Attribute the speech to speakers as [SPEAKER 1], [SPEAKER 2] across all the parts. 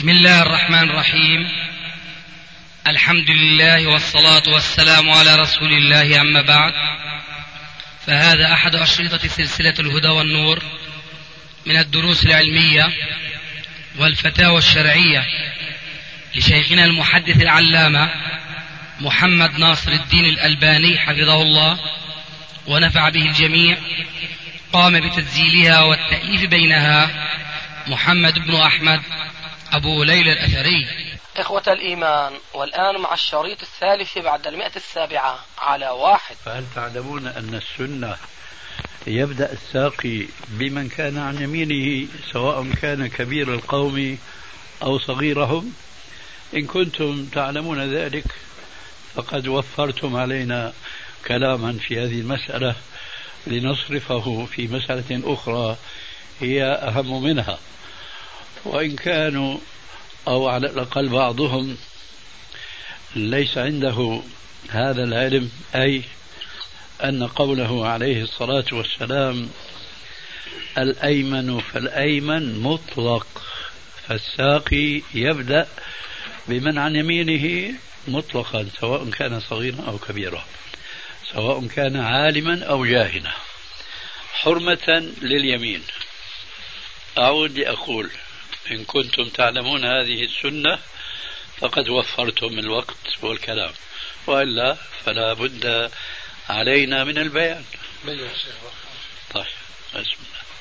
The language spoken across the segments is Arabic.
[SPEAKER 1] بسم الله الرحمن الرحيم. الحمد لله والصلاة والسلام على رسول الله، أما بعد، فهذا أحد أشرطة سلسلة الهدى والنور من الدروس العلمية والفتاوى الشرعية لشيخنا المحدث العلامة محمد ناصر الدين الألباني حفظه الله ونفع به الجميع. قام بتسجيلها والتأليف بينها محمد بن أحمد أبو ليلى الأثري.
[SPEAKER 2] إخوة الإيمان، والآن مع الشريط الثالث بعد 107 على 1.
[SPEAKER 3] فهل تعلمون أن السنة يبدأ الساقي بمن كان عن يمينه سواء كان كبير القوم أو صغيرهم؟ إن كنتم تعلمون ذلك فقد وفرتم علينا كلاما في هذه المسألة لنصرفه في مسألة أخرى هي أهم منها. وإن كانوا أو على الأقل بعضهم ليس عنده هذا العلم، أي أن قوله عليه الصلاة والسلام الأيمن فالأيمن مطلق، فالساقي يبدأ بمن عن يمينه مطلقا سواء كان صغيرا أو كبيرا، سواء كان عالما أو جاهلا، حرمة لليمين. أعود لأقول إن كنتم تعلمون هذه السنة فقد وفرتم الوقت والكلام، وإلا فلا بد علينا من البيان. طيب، بسم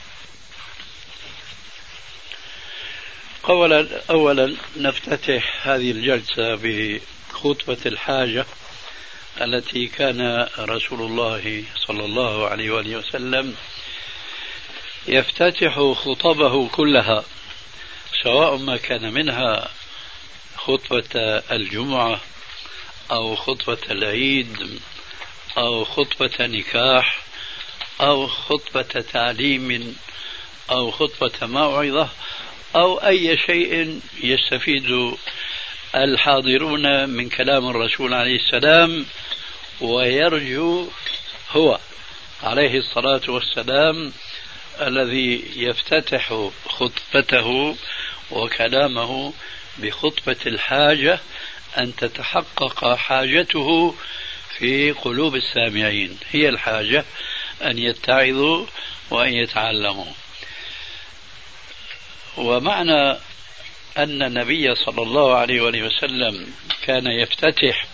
[SPEAKER 3] الله. أولا نفتتح هذه الجلسة بخطبة الحاجة التي كان رسول الله صلى الله عليه وآله وسلم يفتتح خطبه كلها، سواء ما كان منها خطبة الجمعة أو خطبة العيد أو خطبة نكاح أو خطبة تعليم أو خطبة موعظة أو أي شيء يستفيد الحاضرون من كلام الرسول عليه السلام، ويرجو هو عليه الصلاة والسلام الذي يفتتح خطبته وكلامه بخطبة الحاجة أن تتحقق حاجته في قلوب السامعين. هي الحاجة أن يتعظوا وأن يتعلموا. ومعنى أن النبي صلى الله عليه وسلم كان يفتتح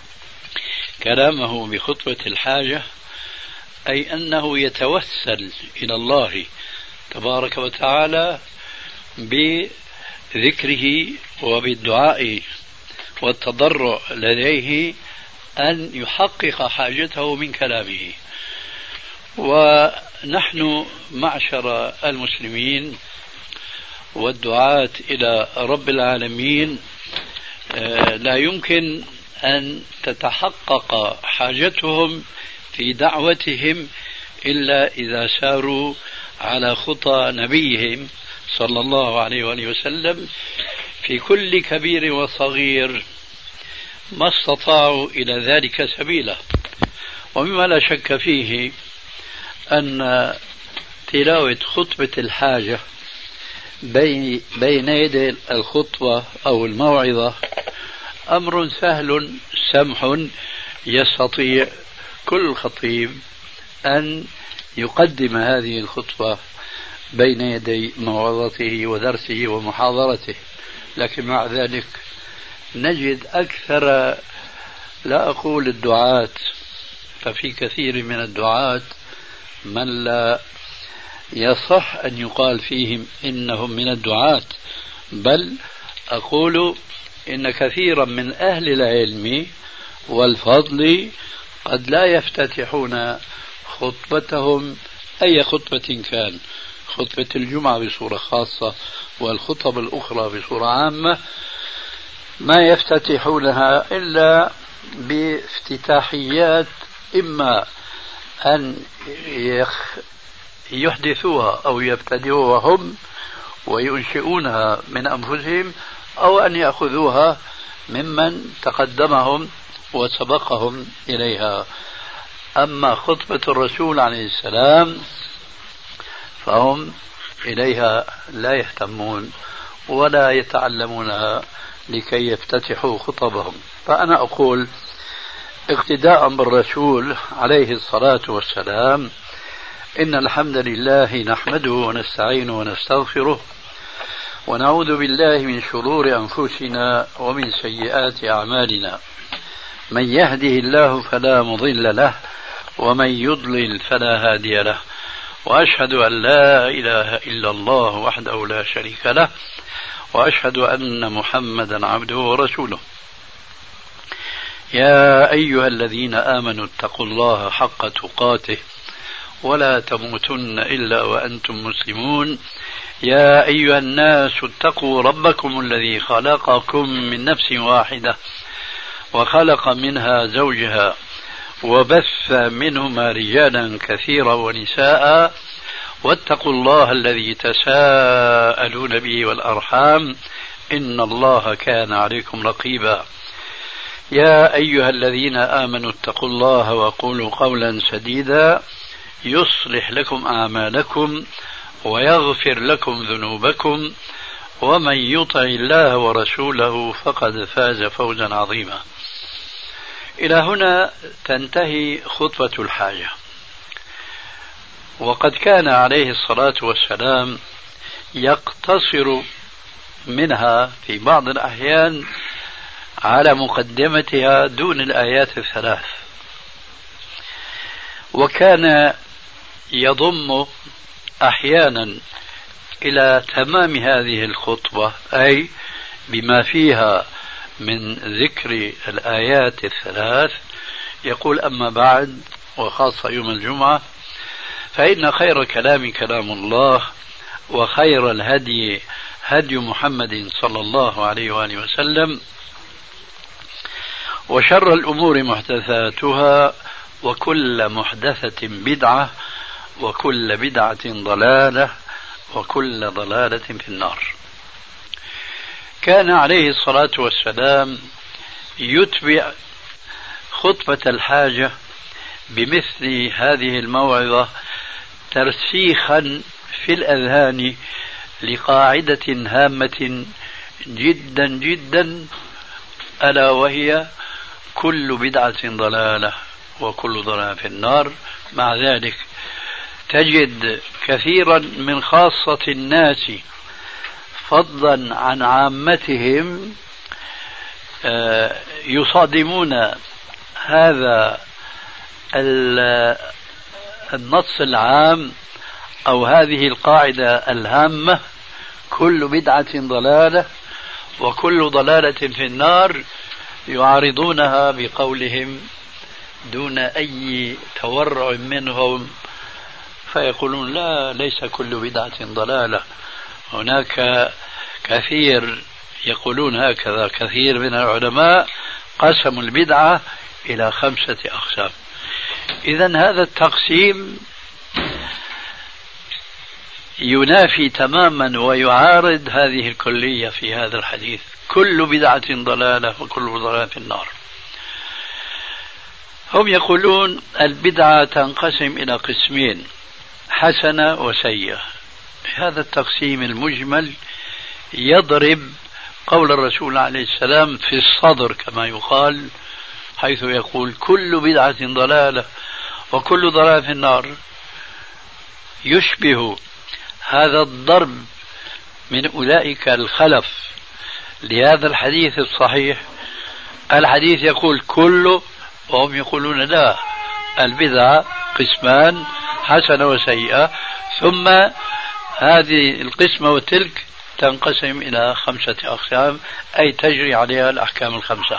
[SPEAKER 3] كلامه بخطبة الحاجة أي أنه يتوسل إلى الله تبارك وتعالى بذكره وبالدعاء والتضرع لديه أن يحقق حاجته من كلامه. ونحن معشر المسلمين والدعاة إلى رب العالمين لا يمكن أن تتحقق حاجتهم في دعوتهم إلا إذا ساروا على خطى نبيهم صلى الله عليه وآله وسلم في كل كبير وصغير ما استطاعوا إلى ذلك سبيلا. ومما لا شك فيه أن تلاوة خطبة الحاجة بين يدي الخطبة أو الموعظة أمر سهل سمح، يستطيع كل خطيب أن يقدم هذه الخطبة بين يدي موعظته ودرسه ومحاضرته. لكن مع ذلك نجد أكثر، لا أقول الدعاة، ففي كثير من الدعاة من لا يصح أن يقال فيهم إنهم من الدعاة، بل أقول إن كثيرا من أهل العلم والفضل قد لا يفتتحون خطبتهم أي خطبة كان، خطبة الجمعة بصورة خاصة والخطب الأخرى بصورة عامة، ما يفتتحونها إلا بافتتاحيات إما أن يحدثوها أو يبتدئوها هم وينشئونها من أنفسهم، أو أن يأخذوها ممن تقدمهم وسبقهم إليها. أما خطبة الرسول عليه السلام فهم إليها لا يهتمون ولا يتعلمونها لكي يفتتحوا خطبهم. فأنا أقول اقتداء بالرسول عليه الصلاة والسلام إن الحمد لله نحمده ونستعينه ونستغفره ونعوذ بالله من شرور أنفسنا ومن سيئات أعمالنا، من يهده الله فلا مضل له ومن يضلل فلا هادي له، وأشهد أن لا إله إلا الله وحده لا شريك له، وأشهد أن محمدا عبده ورسوله. يا أيها الذين آمنوا اتقوا الله حق تقاته ولا تموتن إلا وأنتم مسلمون. يا أيها الناس اتقوا ربكم الذي خلقكم من نفس واحدة وخلق منها زوجها وبث منهما رجالا كثيرا ونساء، واتقوا الله الذي تساءلون به والأرحام إن الله كان عليكم رقيبا. يا أيها الذين آمنوا اتقوا الله وقولوا قولا سديدا يصلح لكم أعمالكم ويغفر لكم ذنوبكم، ومن يطع الله ورسوله فقد فاز فوزا عظيما. إلى هنا تنتهي خطبة الحاجة، وقد كان عليه الصلاة والسلام يقتصر منها في بعض الأحيان على مقدمتها دون الآيات الثلاث، وكان يضم أحيانا إلى تمام هذه الخطبة أي بما فيها من ذكر الآيات الثلاث يقول: أما بعد، وخاصة يوم الجمعة، فإن خير كلام كلام الله، وخير الهدي هدي محمد صلى الله عليه وآله وسلم، وشر الأمور محدثاتها، وكل محدثة بدعة، وكل بدعة ضلالة، وكل ضلالة في النار. كان عليه الصلاة والسلام يتبع خطبة الحاجة بمثل هذه الموعظة ترسيخا في الأذهان لقاعدة هامة جدا جدا، ألا وهي: كل بدعة ضلالة وكل ضلالة في النار. مع ذلك تجد كثيرا من خاصة الناس فضلا عن عامتهم يصادمون هذا النص العام أو هذه القاعدة الهامة: كل بدعة ضلالة وكل ضلالة في النار، يعارضونها بقولهم دون أي تورع منهم، فيقولون: لا، ليس كل بدعة ضلالة. هناك كثير يقولون هكذا، كثير من العلماء قسموا البدعة إلى 5 أقسام. إذن هذا التقسيم ينافي تماما ويعارض هذه الكلية في هذا الحديث: كل بدعة ضلالة وكل ضلالة في النار. هم يقولون البدعة تنقسم إلى قسمين: حسنة وسيئة. هذا التقسيم المجمل يضرب قول الرسول عليه السلام في الصدر كما يقال، حيث يقول: كل بدعة ضلالة وكل ضلالة في النار. يشبه هذا الضرب من أولئك الخلف لهذا الحديث الصحيح. الحديث يقول كله، وهم يقولون لا، البدعة قسمان: حسنة وسيئة، ثم هذه القسمة وتلك تنقسم إلى 5 أقسام، أي تجري عليها الأحكام 5.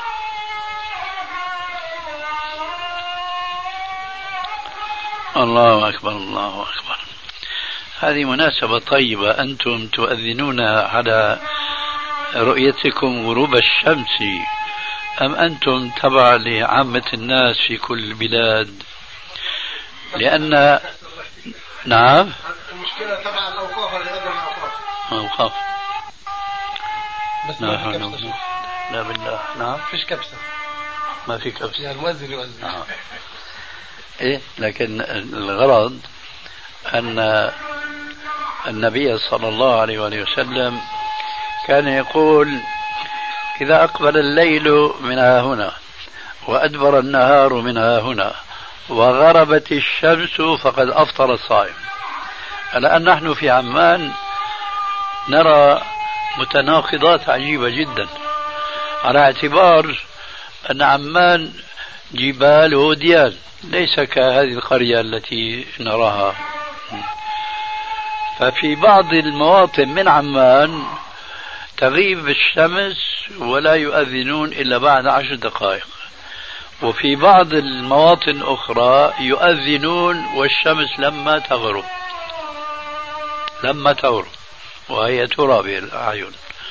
[SPEAKER 3] الله أكبر، الله أكبر. هذه مناسبة طيبة، أنتم تؤذنون على رؤيتكم غروب الشمس، أم أنتم تبع لعامة الناس في كل البلاد؟ لأن نعم،
[SPEAKER 4] المشكلة تبع الأوقاف اللي قدم
[SPEAKER 3] أوقاف.
[SPEAKER 4] بس ما في كبسة.
[SPEAKER 3] لا بالله. نعم،
[SPEAKER 4] فيش كبسة،
[SPEAKER 3] ما في كبسة،
[SPEAKER 4] يعني المؤذن يؤذن.
[SPEAKER 3] إيه، لكن الغرض أن النبي صلى الله عليه وسلم كان يقول إذا أقبل الليل من هنا وأدبر النهار من هنا وغربت الشمس فقد أفطر الصائم. الآن نحن في عمان نرى متناقضات عجيبة جدا، على اعتبار أن عمان جبال وديان، ليس كهذه القرية التي نراها. ففي بعض المواطن من عمان تغيب الشمس ولا يؤذنون إلا بعد 10 دقائق، وفي بعض المواطن أخرى يؤذنون والشمس لما تغرب وهي ترى بالأعين.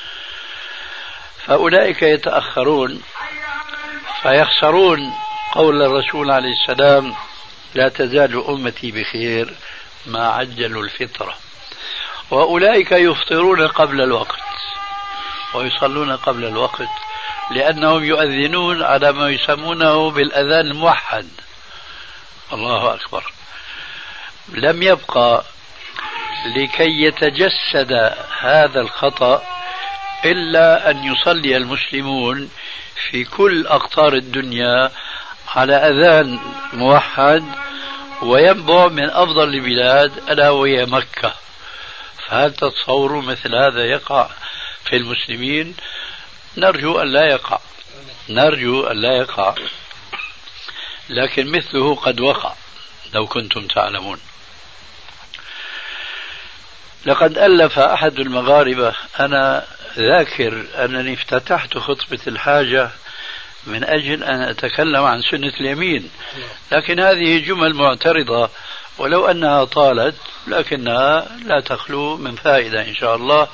[SPEAKER 3] فأولئك يتأخرون فيخسرون قول الرسول عليه السلام: لا تزال أمتي بخير ما عجلوا الفطرة. وأولئك يفطرون قبل الوقت ويصلون قبل الوقت، لأنهم يؤذنون على ما يسمونه بالأذان الموحد. الله أكبر. لم يبقى لكي يتجسد هذا الخطأ إلا أن يصلي المسلمون في كل أقطار الدنيا على أذان موحد وينبع من أفضل البلاد ألا وهي مكة. فهل تتصوروا مثل هذا يقع في المسلمين؟ نرجو أن لا يقع، لكن مثله قد وقع لو كنتم تعلمون. لقد ألف أحد المغاربة، أنا ذاكر أنني افتتحت خطبة الحاجة من أجل أن أتكلم عن سنة اليمين، لكن هذه جمل معترضة ولو أنها طالت لكنها لا تخلو من فائدة إن شاء الله،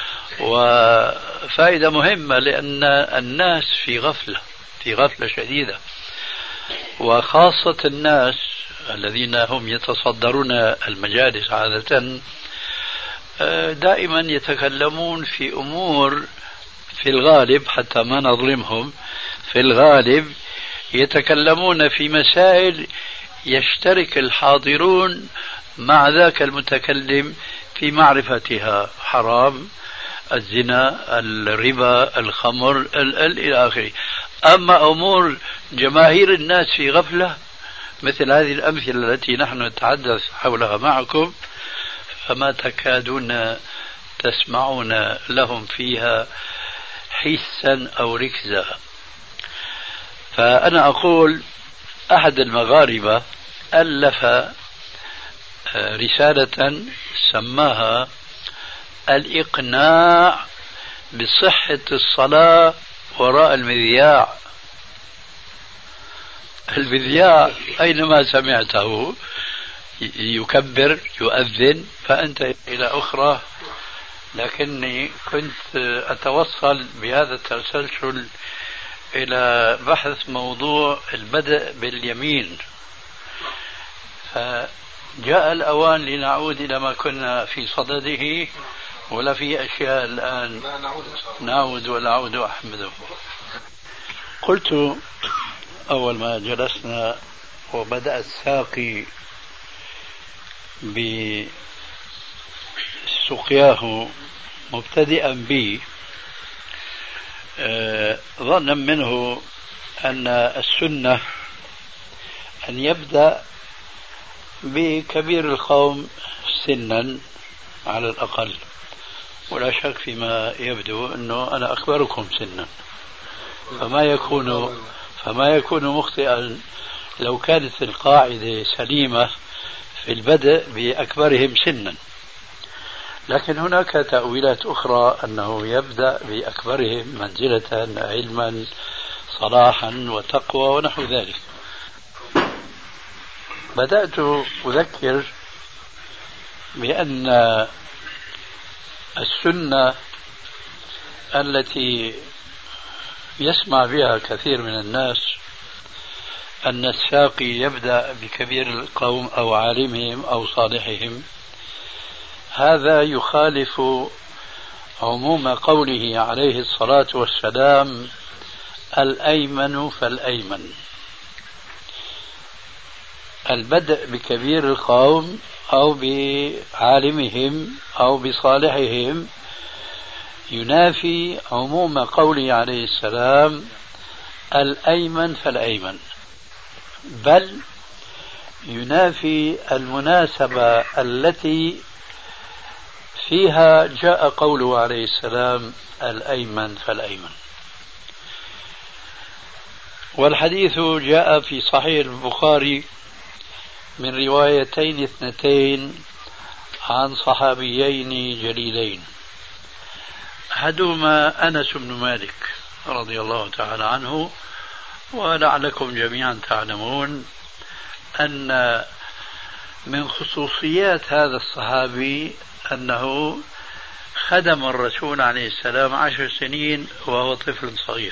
[SPEAKER 3] وفائدة مهمة، لأن الناس في غفلة شديدة، وخاصة الناس الذين هم يتصدرون المجالس عادة دائما يتكلمون في أمور في الغالب، حتى ما نظلمهم، في الغالب يتكلمون في مسائل يشترك الحاضرون مع ذاك المتكلم في معرفتها: حرام، الزنا، الربا، الخمر، إلى آخره. أما أمور جماهير الناس في غفلة مثل هذه الأمثلة التي نحن نتحدث حولها معكم، فما تكادون تسمعون لهم فيها حسا أو ركزا. فأنا أقول أحد المغاربة ألف رسالة سماها الإقناع بصحة الصلاة وراء المذياع. المذياع أينما سمعته يكبر يؤذن، فأنت إلى أخرى. لكني كنت أتوصل بهذا التسلسل إلى بحث موضوع البدء باليمين، فجاء الأوان لنعود إلى ما كنا في صدده، ولا في أشياء الآن نعود ونعود أحمده. قلت أول ما جلسنا وبدأ الساقي بسقياه مبتدئا بي ظنا منه أن السنة أن يبدأ بكبير القوم سنا على الأقل، ولا شك فيما يبدو أنه أنا أكبركم سنا، فما يكون مخطئا لو كانت القاعدة سليمة في البدء بأكبرهم سنا. لكن هناك تأويلات أخرى أنه يبدأ بأكبرهم منزلة، علما، صلاحا وتقوى ونحو ذلك. بدأت أذكر بأن السنة التي يسمع بها كثير من الناس أن الساقي يبدأ بكبير القوم أو عالمهم أو صالحهم، هذا يخالف عموم قوله عليه الصلاة والسلام: الأيمن فالأيمن. البدء بكبير القوم أو بعالمهم أو بصالحهم ينافي عموم قوله عليه السلام الأيمن فالأيمن، بل ينافي المناسبة التي فيها جاء قوله عليه السلام الأيمن فالأيمن. والحديث جاء في صحيح البخاري من روايتين اثنتين عن صحابيين جليلين، أحدهما أنس بن مالك رضي الله تعالى عنه، ولعلكم جميعا تعلمون أن من خصوصيات هذا الصحابي أنه خدم الرسول عليه السلام 10 سنين وهو طفل صغير،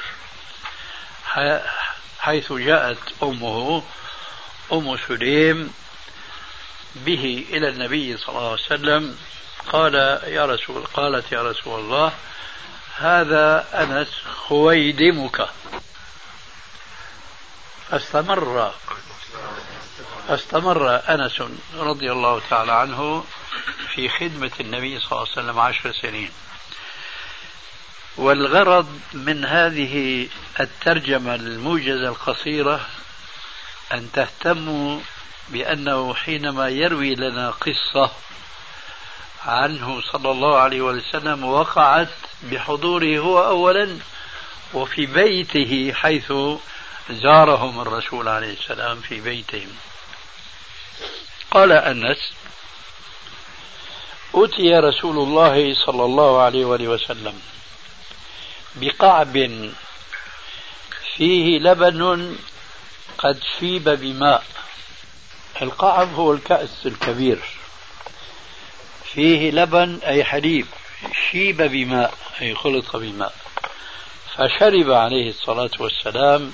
[SPEAKER 3] حيث جاءت أمه أم سليم به إلى النبي صلى الله عليه وسلم قالت يا رسول الله هذا أنس خويدمك. فاستمر أنس رضي الله تعالى عنه في خدمة النبي صلى الله عليه وسلم 10 سنين. والغرض من هذه الترجمة الموجزة القصيرة أن تهتموا بأنه حينما يروي لنا قصة عنه صلى الله عليه وسلم وقعت بحضوره هو أولا وفي بيته، حيث زارهم الرسول عليه السلام في بيتهم. قال أنس: أتي رسول الله صلى الله عليه وسلم بقعب فيه لبن قد شيب بماء. القعب هو الكأس الكبير، فيه لبن أي حليب، شيب بماء أي خلط بماء. فشرب عليه الصلاة والسلام،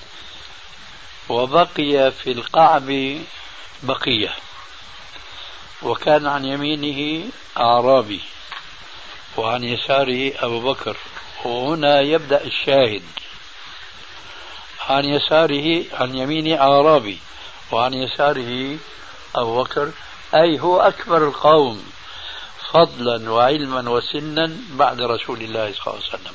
[SPEAKER 3] وبقي في القعب بقية، وكان عن يمينه أعرابي وعن يساره أبو بكر. وهنا يبدأ الشاهد: عن يساره، عن يمينه أعرابي وعن يساره أبو بكر، أي هو أكبر القوم فضلا وعلما وسنا بعد رسول الله صلى الله عليه وسلم.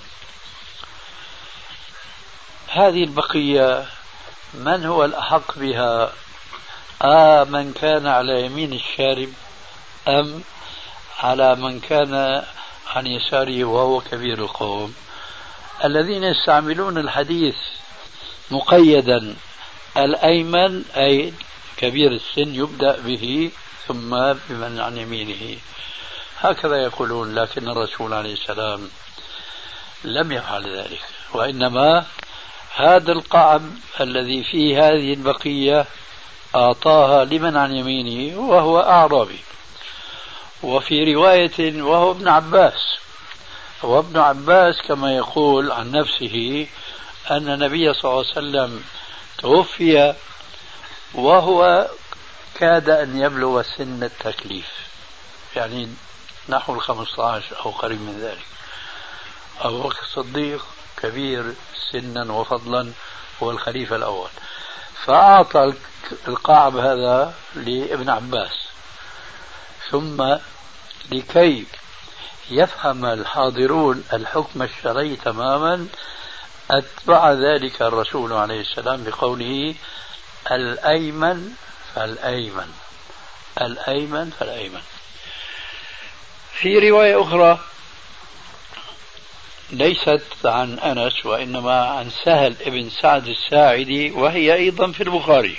[SPEAKER 3] هذه البقية من هو الأحق بها؟ من كان على يمين الشارب أم على من كان عن يساره وهو كبير القوم؟ الذين يستعملون الحديث مقيدا الأيمن أي كبير السن يبدأ به ثم بمن عن يمينه، هكذا يقولون. لكن الرسول عليه السلام لم يفعل ذلك، وإنما هذا القعب الذي فيه هذه البقية أعطاها لمن عن يمينه وهو أعرابي. وفي رواية وهو ابن عباس، وابن عباس كما يقول عن نفسه أن النبي صلى الله عليه وسلم توفي وهو كاد أن يبلغ سن التكليف، يعني نحو 15 أو قريب من ذلك. أبو بكر الصديق كبير سنا وفضلا، هو الخليفة الأول، فأعطى القعب هذا لابن عباس. ثم لكي يفهم الحاضرون الحكم الشرعي تماما أتبع ذلك الرسول عليه السلام بقوله الأيمن فالأيمن، الأيمن فالأيمن. في رواية أخرى ليست عن أنس وإنما عن سهل ابن سعد الساعدي، وهي أيضا في البخاري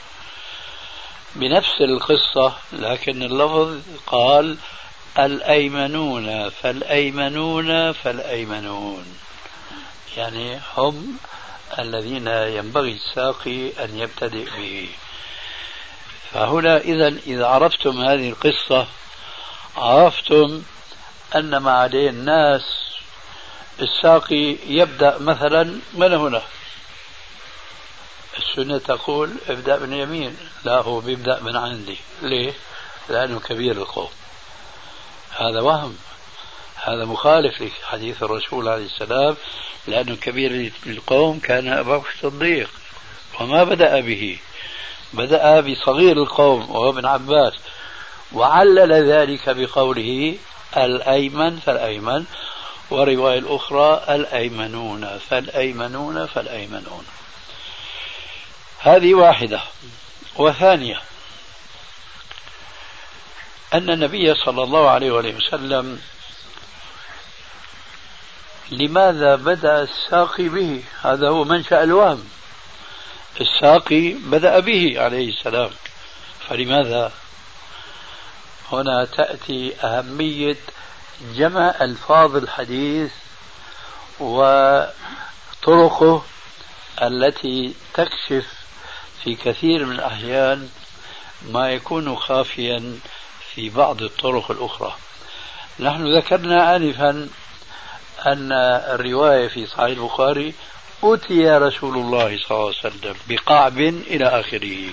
[SPEAKER 3] بنفس القصة، لكن اللفظ قال الأيمنون فالأيمنون فالأيمنون، يعني هم الذين ينبغي الساقي أن يبتدئ به. فهنا إذا عرفتم هذه القصة عرفتم أن ما عليه الناس الساقي يبدأ مثلا من هنا. السنة تقول ابدأ من يمين، لا هو بيبدأ من عندي. ليه؟ لأنه كبير القوم. هذا وهم، هذا مخالف لحديث الرسول عليه السلام، لأنه كبير القوم كان أبو بكر الصديق، وما بدأ به، بدأ بصغير القوم وهو ابن عباس، وعلل ذلك بقوله الأيمن فالأيمن. ورواية الأخرى الأيمنون فالأيمنون فالأيمنون. هذه واحدة. وثانية أن النبي صلى الله عليه وسلم لماذا بدأ الساقي به؟ هذا هو منشأ الوهم. الساقي بدأ به عليه السلام، فلماذا؟ هنا تأتي أهمية جمع ألفاظ الحديث وطرقه التي تكشف في كثير من الأحيان ما يكون خافيا في بعض الطرق الأخرى. نحن ذكرنا آنفا أن الرواية في صحيح البخاري أتي رسول الله صلى الله عليه وسلم بقعب إلى آخره.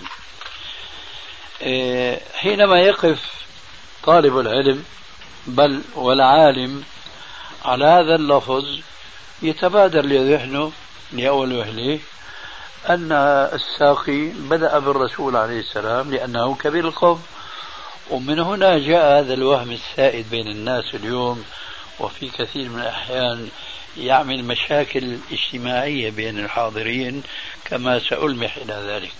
[SPEAKER 3] حينما يقف طالب العلم بل والعالم على هذا اللفظ يتبادر لذهنه لأول وهله أن الساقي بدأ بالرسول عليه السلام لأنه كبير القوم. ومن هنا جاء هذا الوهم السائد بين الناس اليوم، وفي كثير من الأحيان يعمل مشاكل اجتماعية بين الحاضرين كما سألمح إلى ذلك.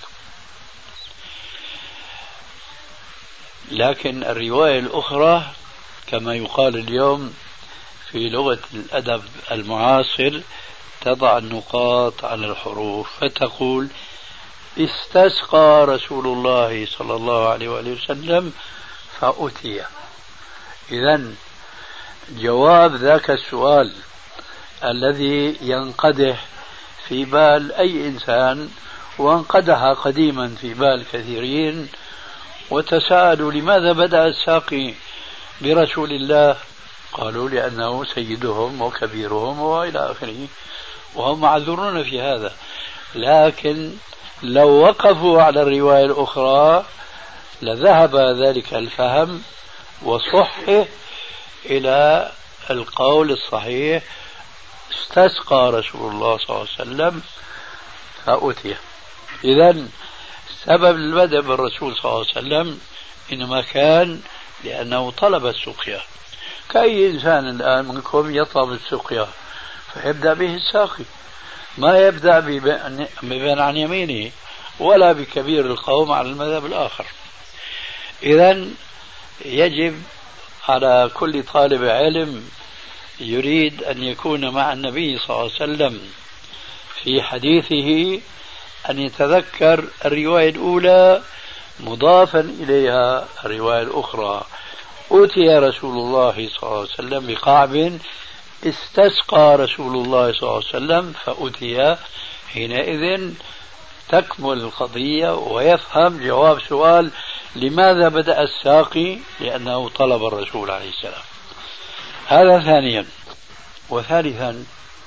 [SPEAKER 3] لكن الرواية الأخرى كما يقال اليوم في لغة الأدب المعاصر تضع النقاط على الحروف فتقول استسقى رسول الله صلى الله عليه وسلم فأتي. إذن جواب ذاك السؤال الذي ينقدح في بال أي إنسان وانقدح قديما في بال كثيرين وتساءلوا لماذا بدأ الساقي برسول الله؟ قالوا لأنه سيدهم وكبيرهم وإلى آخره، وهم معذورون في هذا. لكن لو وقفوا على الرواية الأخرى لذهب ذلك الفهم وصحه إلى القول الصحيح استسقى رسول الله صلى الله عليه وسلم فأتي. إذن سبب البدء بالرسول صلى الله عليه وسلم إنما كان لأنه طلب السقيا، كأي إنسان الآن منكم يطلب السقيا فيبدأ به الساقي، ما يبدأ بمن عن يمينه ولا بكبير القوم على المذهب الآخر. إذن يجب على كل طالب علم يريد أن يكون مع النبي صلى الله عليه وسلم في حديثه أن يتذكر الرواية الأولى مضافا إليها الرواية الأخرى. أتي رسول الله صلى الله عليه وسلم بقعب استسقى رسول الله صلى الله عليه وسلم فأتي. حينئذ تكمل القضية ويفهم جواب سؤال لماذا بدأ الساقي؟ لأنه طلب الرسول عليه السلام. هذا ثانيا. وثالثا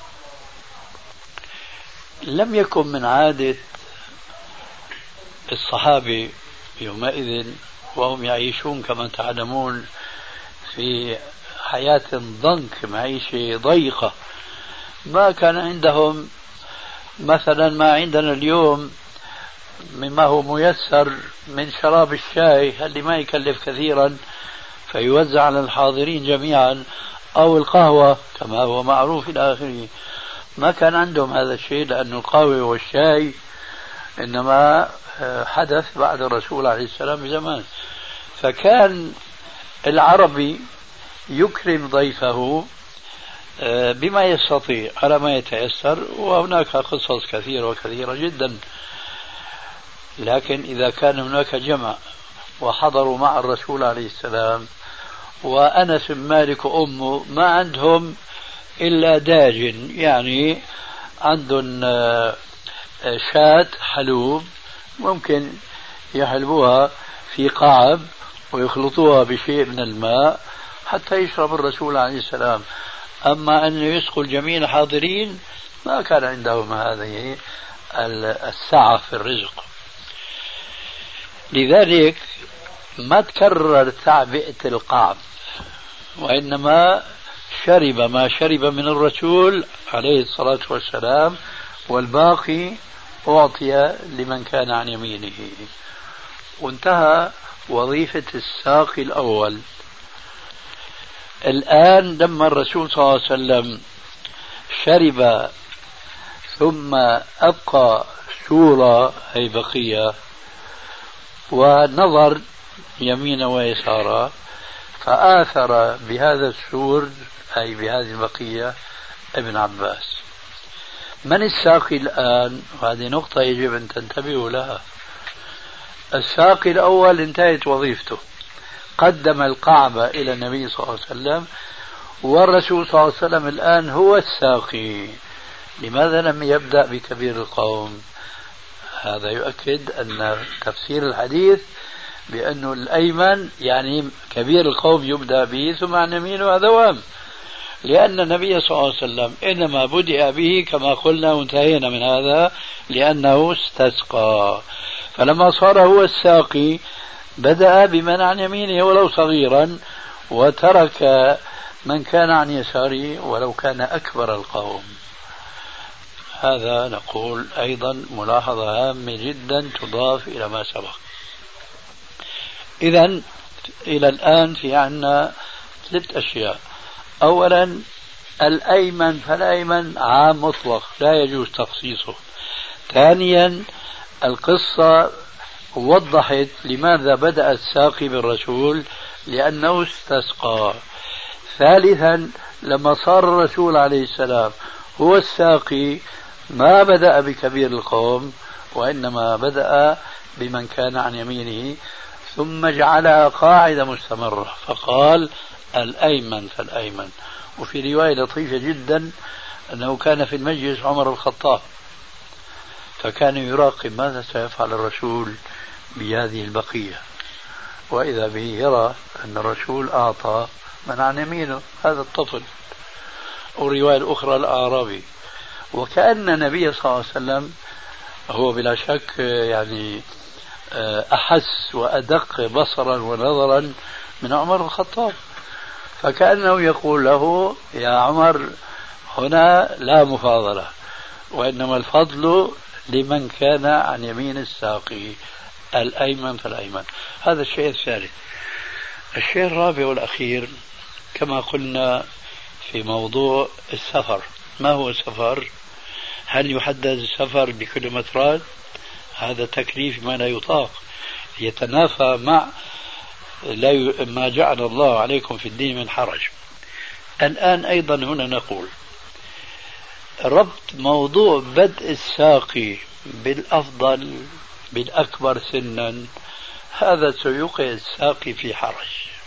[SPEAKER 3] لم يكن من عادة الصحابة يومئذ وهم يعيشون كما تعلمون في حياة ضنك، معيشة ضيقة، ما كان عندهم مثلا ما عندنا اليوم مما هو ميسر من شراب الشاي اللي ما يكلف كثيرا فيوزع على الحاضرين جميعا، أو القهوة كما هو معروف إلى آخره. ما كان عندهم هذا الشيء لأن القهوة والشاي إنما حدث بعد الرسول عليه السلام بزمان. فكان العربي يكرم ضيفه بما يستطيع على ما يتيسر، وهناك قصص كثيرة وكثيرة جدا. لكن إذا كان هناك جمع وحضروا مع الرسول عليه السلام وأنس بن مالك وأمه ما عندهم إلا داجن، يعني عندهم شاة حلوب ممكن يحلبوها في قعب ويخلطوها بشيء من الماء حتى يشرب الرسول عليه السلام. أما أن يسقوا جميع الحاضرين ما كان عندهم هذه السعة في الرزق. لذلك ما تكرر تعبئة القعب، وإنما شرب ما شرب من الرسول عليه الصلاة والسلام، والباقي أعطي لمن كان عن يمينه. وانتهى وظيفة الساقي الأول. الآن لما الرسول صلى الله عليه وسلم شرب ثم أبقى سورة أي بقية ونظر يمينا ويسارا فآثر بهذا السور أي بهذه البقية ابن عباس. من الساقي الآن؟ وهذه نقطة يجب أن تنتبهوا لها. الساقي الأول انتهت وظيفته، قدم القعبة إلى النبي صلى الله عليه وسلم، والرسول صلى الله عليه وسلم الآن هو الساقي. لماذا لم يبدأ بكبير القوم؟ هذا يؤكد أن تفسير الحديث بأنه الأيمن يعني كبير القوم يبدأ به ثم عن يمينه، هذا وهم، لأن النبي صلى الله عليه وسلم إنما بدأ به كما قلنا وانتهينا من هذا لأنه استسقى، فلما صار هو الساقي بدأ بمن عن يمينه ولو صغيرا وترك من كان عن يساره ولو كان أكبر القوم. هذا نقول أيضا ملاحظة هامة جدا تضاف إلى ما سبق. إذن إلى الآن في عنا 3 أشياء. أولا الأيمن فالأيمن عام مطلق لا يجوز تخصيصه. ثانيا القصة وضحت لماذا بدأ الساقي بالرسول لأنه استسقى. ثالثا لما صار الرسول عليه السلام هو الساقي ما بدأ بكبير القوم وإنما بدأ بمن كان عن يمينه ثم جعلها قاعدة مستمرة فقال الأيمن فالأيمن. وفي رواية لطيفة جدا أنه كان في المجلس عمر الخطاب فكان يراقب ماذا سيفعل الرسول بهذه البقية، وإذا به يرى أن الرسول أعطى من عن يمينه هذا الطفل، والرواية الأخرى الأعرابي. وكأن النبي صلى الله عليه وسلم هو بلا شك يعني أحس وأدق بصرا ونظرا من عمر الخطاب، فكأنه يقول له يا عمر هنا لا مفاضلة وإنما الفضل لمن كان عن يمين الساقي الأيمن فالأيمن. هذا الشيء الثالث. الشيء الرابع والأخير كما قلنا في موضوع السفر. ما هو السفر؟ هل يحدد السفر بكل مترات؟ هذا تكليف ما لا يطاق، يتنافى مع ما جعل الله عليكم في الدين من حرج. الآن أيضا هنا نقول ربط موضوع بدء الساقي بالأفضل بالأكبر سنا هذا سيوقع الساقي في حرج،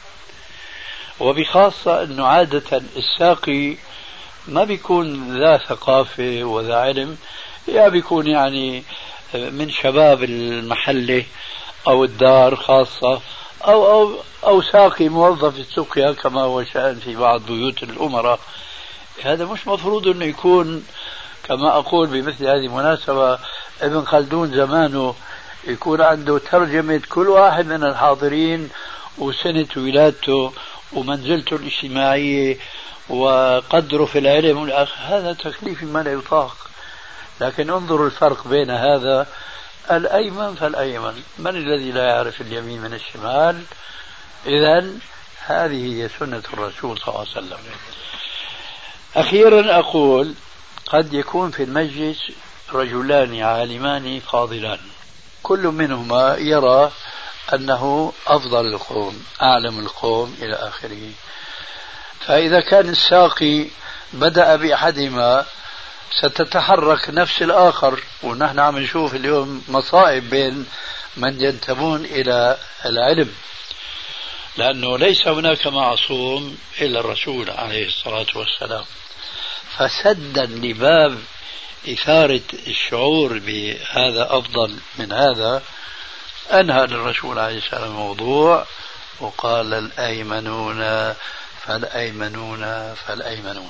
[SPEAKER 3] وبخاصة أنه عادة الساقي ما بيكون ذا ثقافة وذا علم، يا بيكون يعني من شباب المحلة أو الدار خاصة أو ساقي موظف السقيا كما هو شأن في بعض بيوت الأمراء. هذا مش مفروض أنه يكون كما أقول بمثل هذه المناسبة ابن خلدون زمانه يكون عنده ترجمة كل واحد من الحاضرين وسنة ولادته ومنزلته الاجتماعية وقدره في العلم. هذا تكليف ما لا يطاق. لكن انظروا الفرق بين هذا الأيمن فالأيمن. من الذي لا يعرف اليمين من الشمال؟ إذن هذه هي سنة الرسول صلى الله عليه وسلم. أخيرا أقول قد يكون في المجلس رجلان عالمان فاضلان كل منهما يرى أنه أفضل القوم أعلم القوم إلى آخره، فإذا كان الساقي بدأ بأحدهما ستتحرك نفس الآخر. ونحن عم نشوف اليوم مصائب بين من ينتمون إلى العلم، لأنه ليس هناك معصوم إلا الرسول عليه الصلاة والسلام. فسدا لباب إثارة الشعور بهذا أفضل من هذا أنهى الرسول عليه السلام الموضوع وقال الأيمنون فالأيمنون فالأيمنون.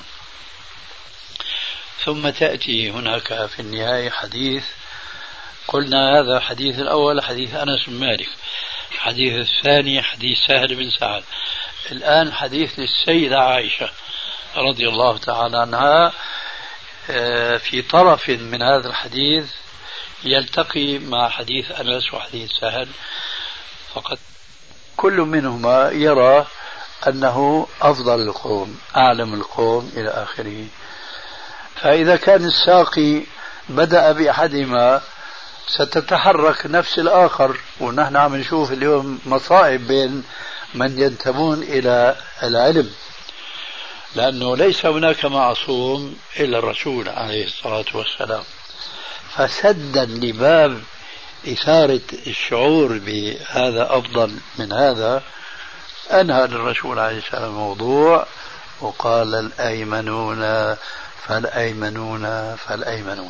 [SPEAKER 3] ثم تأتي هناك في النهاية حديث قلنا هذا حديث الأول حديث أنس بن مالك، حديث الثاني حديث سهل بن سعد، الآن حديث للسيدة عائشة رضي الله تعالى عنها. في طرف من هذا الحديث يلتقي مع حديث أنس وحديث سهل، فقد كل منهما يرى أنه أفضل القوم أعلم القوم إلى آخره. فإذا كان الساقي بدأ بأحدهما ستتحرك نفس الآخر، ونحن عم نشوف اليوم مصائب بين من ينتمون إلى العلم، لأنه ليس هناك معصوم إلا الرسول عليه الصلاة والسلام. فسدا لباب إثارة الشعور بهذا أفضل من هذا أنهى الرسول عليه السلام الموضوع وقال الأيمنون فالأيمنون فالأيمنون.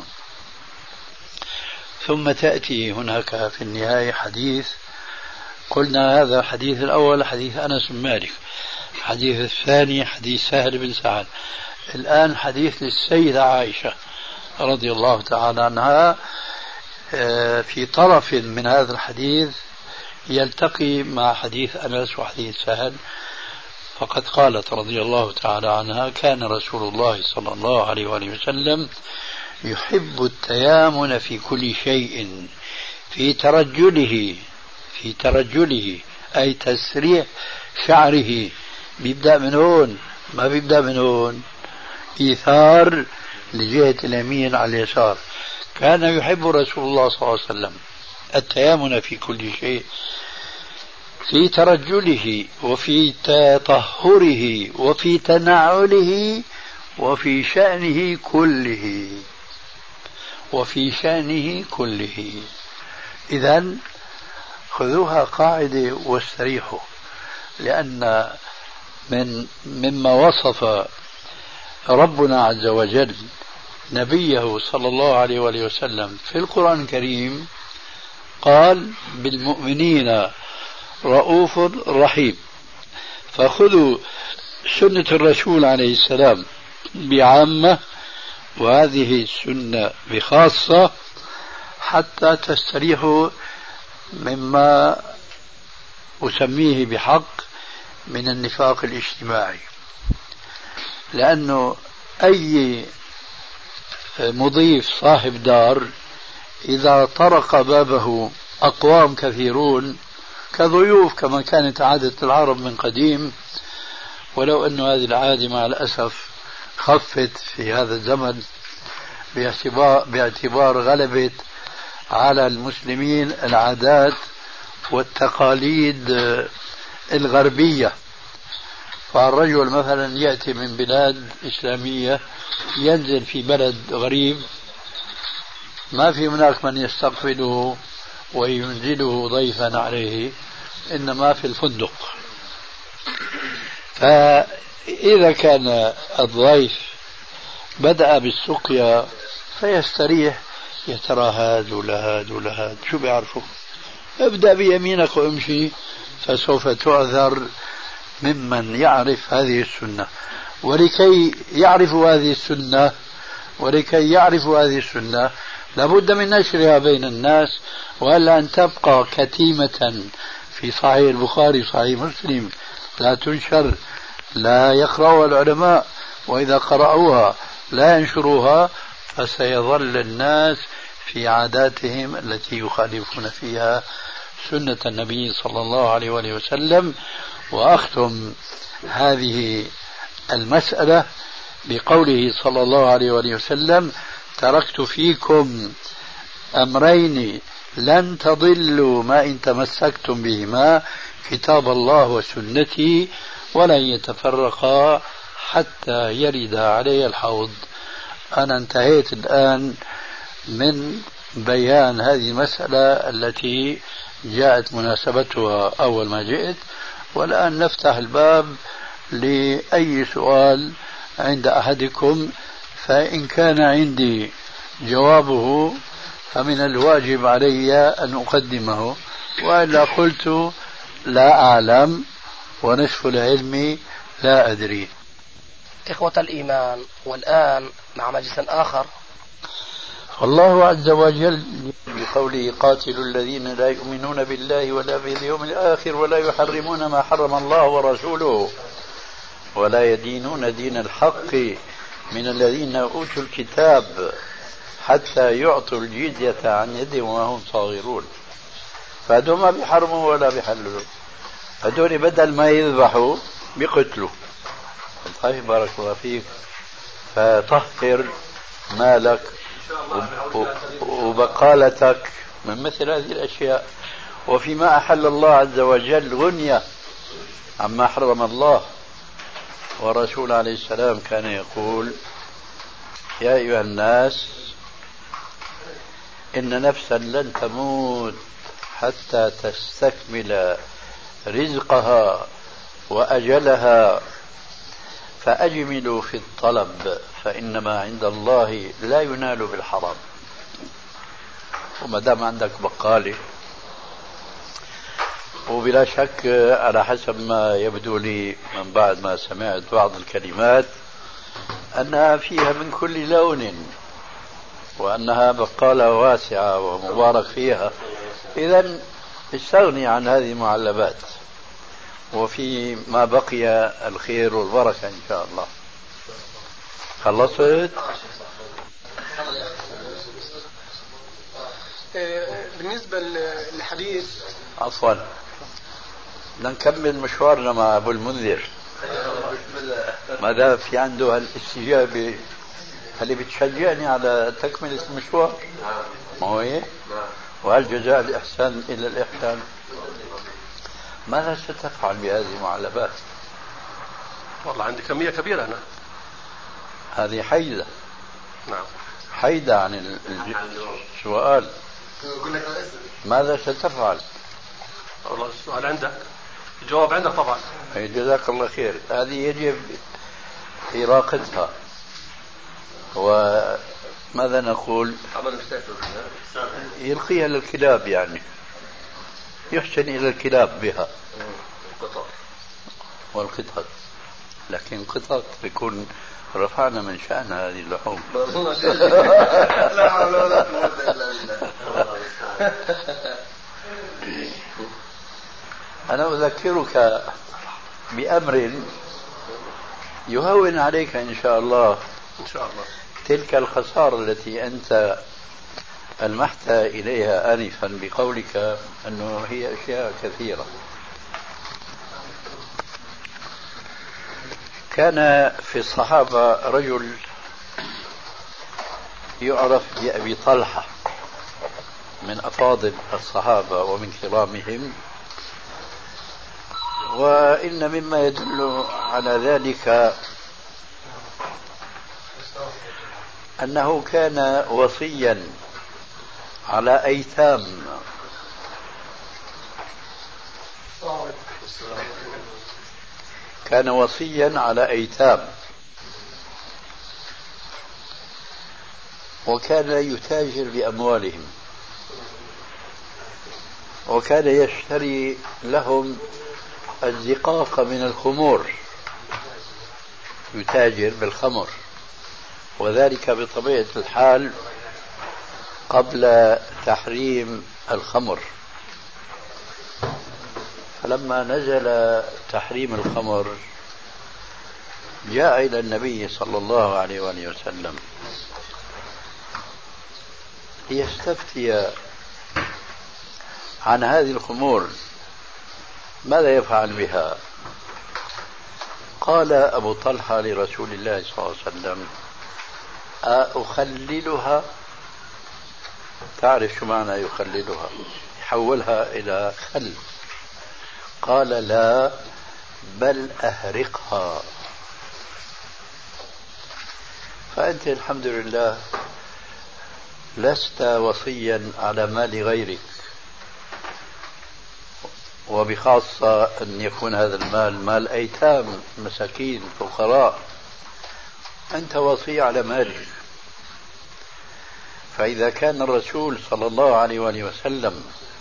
[SPEAKER 3] ثم تأتي هناك في النهاية حديث، قلنا هذا الحديث الأول حديث أنس بن مالك، الحديث الثاني حديث سهل بن سعد، الآن حديث للسيدة عائشة رضي الله تعالى عنها. في طرف من هذا الحديث يلتقي مع حديث أنس وحديث سهل، فقد قالت رضي الله تعالى عنها كان رسول الله صلى الله عليه وآله وسلم يحب التيامن في كل شيء في ترجله أي تسريح شعره، بيبدأ من هون ما بيبدأ من هون، إيثار لجهة اليمين على اليسار. كان يحب رسول الله صلى الله عليه وسلم التيامن في كل شيء في ترجله وفي تطهره وفي تنعله وفي شأنه كله. إذن خذوها قاعدة واستريحوا، لأن مما وصف ربنا عز وجل نبيه صلى الله عليه وآله وسلم في القرآن الكريم قال بالمؤمنين رؤوف رحيم. فخذوا سنة الرسول عليه السلام بعامة وهذه السنة بخاصة حتى تستريحوا مما أسميه بحق من النفاق الاجتماعي. لأنه أي مضيف صاحب دار إذا طرق بابه أقوام كثيرون كضيوف كما كانت عادة العرب من قديم، ولو أن هذه العادة مع الأسف خفت في هذا الزمن باعتبار غلبت على المسلمين العادات والتقاليد الغربية. فالرجل مثلا يأتي من بلاد إسلامية ينزل في بلد غريب ما في هناك من يستقبله وينزله ضيفا عليه، إنما في الفندق. فإذا كان الضيف بدأ بالسقيا فيستريح يتراهد ولهاد شو بيعرفوا، ابدأ بيمينك وامشي فسوف تعذر ممن يعرف هذه السنة. ولكي يعرفوا هذه السنة لابد من نشرها بين الناس، وألا أن تبقى كتيمة في صحيح البخاري صحيح مسلم لا تنشر، لا يقرأها العلماء، وإذا قرأوها لا ينشروها، فسيظل الناس في عاداتهم التي يخالفون فيها سنة النبي صلى الله عليه وآله وسلم. وأختم هذه المسألة بقوله صلى الله عليه وآله وسلم تركت فيكم أمرين لن تضلوا ما إن تمسكتم بهما كتاب الله وسنتي ولن يتفرقا حتى يرد علي الحوض. أنا انتهيت الآن من بيان هذه المسألة التي جاءت مناسبتها أول ما جئت، والآن نفتح الباب لأي سؤال عند أحدكم، فإن كان عندي جوابه فمن الواجب علي أن أقدمه، وإلا قلت لا أعلم ونصف العلم لا أدري.
[SPEAKER 2] إخوة الإيمان، والآن مع مجلس آخر.
[SPEAKER 3] الله عز وجل بقوله قاتلوا الذين لا يؤمنون بالله ولا باليوم الآخر ولا يحرمون ما حرم الله ورسوله ولا يدينون دين الحق من الذين أوتوا الكتاب حتى يعطوا الجزية عن يد وما هم صاغرون. فهذول ما بيحرموا ولا بيحللوا، هذول بدل ما يذبحوا بقتله. طيب بارك الله فيك. فطهر مالك وبقالتك من مثل هذه الأشياء. وفيما أحل الله عز وجل غنية عما حرم الله. والرسول عليه السلام كان يقول: يا أيها الناس إن نفسا لن تموت حتى تستكمل رزقها وأجلها فأجملوا في الطلب فإنما عند الله لا ينال بالحرام. وما دام عندك بقالة، وبلا شك على حسب ما يبدو لي من بعد ما سمعت بعض الكلمات أنها فيها من كل لون، وأنها بقالة واسعة ومبارك فيها، إذن استغني عن هذه المعلبات، وفي ما بقي الخير والبركة إن شاء الله. خلصت؟
[SPEAKER 5] بالنسبة للحديث،
[SPEAKER 3] عفوا بدنا نكمل مشوارنا مع أبو المنذر. ما دام في عنده هالاستجابة اللي بتشجعني على تكملة المشوار، ما هو إيه؟ وهل جزاء الإحسان إلا الإحسان؟ ماذا ستفعل بهذه المعلبات؟
[SPEAKER 5] والله عندي كمية كبيرة أنا.
[SPEAKER 3] هذه حيدة.
[SPEAKER 5] نعم،
[SPEAKER 3] حيدة عن السؤال. ماذا ستفعل؟
[SPEAKER 5] والله السؤال عندك، الجواب عندك طبعا.
[SPEAKER 3] جزاك الله خير. هذه يجب إراقتها. وماذا نقول؟ يلقيها للكلاب، يعني يحسن إلى الكلاب بها والقطط. لكن قطط بيكون رفعنا من شأن هذه اللحوم.
[SPEAKER 4] لا حول ولا قوة إلا بالله.
[SPEAKER 3] أنا أذكرك بأمر يهون عليك إن شاء الله تلك الخسارة التي أنت ألمحت إليها آنفا بقولك أنه هي أشياء كثيرة. كان في الصحابة رجل يعرف بأبي طلحة، من أفاضل الصحابة ومن كرامهم. وإن مما يدل على ذلك أنه كان وصيا على أيتام. كان وصيا على أيتام، وكان يتاجر بأموالهم، وكان يشتري لهم الزقاق من الخمور، يتاجر بالخمر، وذلك بطبيعة الحال قبل تحريم الخمر. فلما نزل تحريم الخمر جاء إلى النبي صلى الله عليه وآله وسلم ليستفتي عن هذه الخمور ماذا يفعل بها. قال أبو طلحة لرسول الله صلى الله عليه وسلم: أخللها؟ تعرف شو معنى يخللها؟ يحولها إلى خل. قال: لا، بل أهرقها. فأنت الحمد لله لست وصيا على مال غيرك، وبخاصة أن يكون هذا المال مال أيتام مساكين فقراء. أنت وصي على مالك. فإذا كان الرسول صلى الله عليه وآله وسلم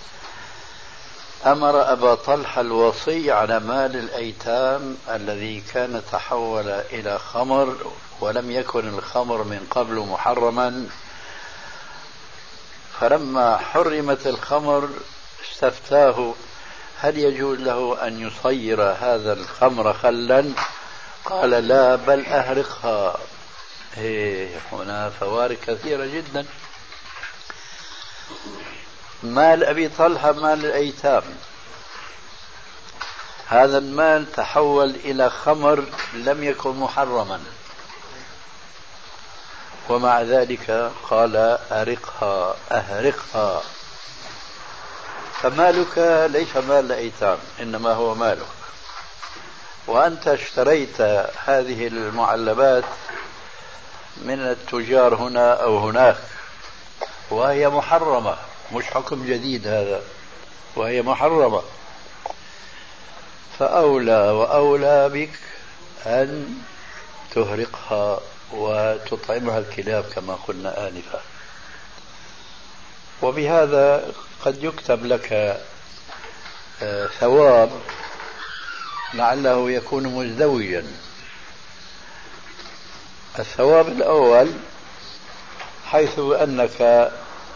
[SPEAKER 3] أمر أبا طلحة الوصي على مال الأيتام الذي كان تحول إلى خمر، ولم يكن الخمر من قبل محرما، فلما حرمت الخمر استفتاه هل يجوز له أن يصير هذا الخمر خلا؟ قال: لا، بل أهرقها. هنا فوارق كثيرة جدا. مال أبي طلحة مال الأيتام، هذا المال تحول إلى خمر لم يكن محرما، ومع ذلك قال أرقها أهرقها. فمالك ليس مال أيتام، إنما هو مالك، وأنت اشتريت هذه المعلبات من التجار هنا أو هناك، وهي محرمة، مش حكم جديد هذا، وهي محرمة. فأولى وأولى بك أن تهرقها وتطعمها الكلاب كما قلنا آنفا. وبهذا قد يكتب لك ثواب لعله يكون مزدوجا. الثواب الأول حيث أنك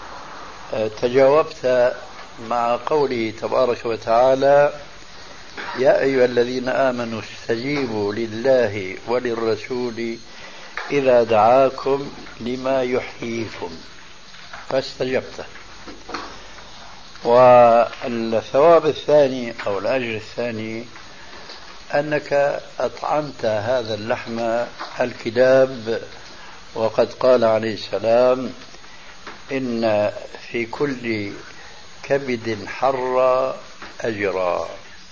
[SPEAKER 3] تجاوبت مع قوله تبارك وتعالى: يا أيها الذين آمنوا استجيبوا لله وللرسول إذا دعاكم لما يحييكم، فاستجبت. والثواب الثاني أو الأجر الثاني أنك أطعمت هذا اللحم الكلاب، وقد قال عليه السلام: إن في كل كبد حر أجرا.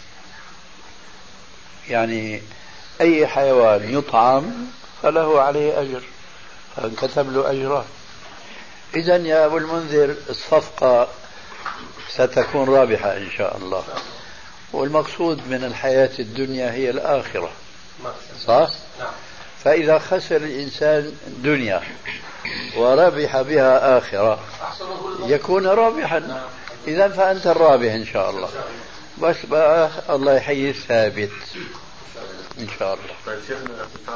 [SPEAKER 3] يعني أي حيوان يطعم فله عليه أجر، فانكتب له أجران. إذن يا أبو المنذر الصفقة ستكون رابحة إن شاء الله، والمقصود من الحياة الدنيا هي الآخرة، صح؟ فإذا خسر الإنسان دنيا وربح بها آخرة يكون رابحا. إذن فأنت الرابح إن شاء الله. بس بقى الله يحيي الثابت إن شاء الله.
[SPEAKER 5] طيب شيخنا،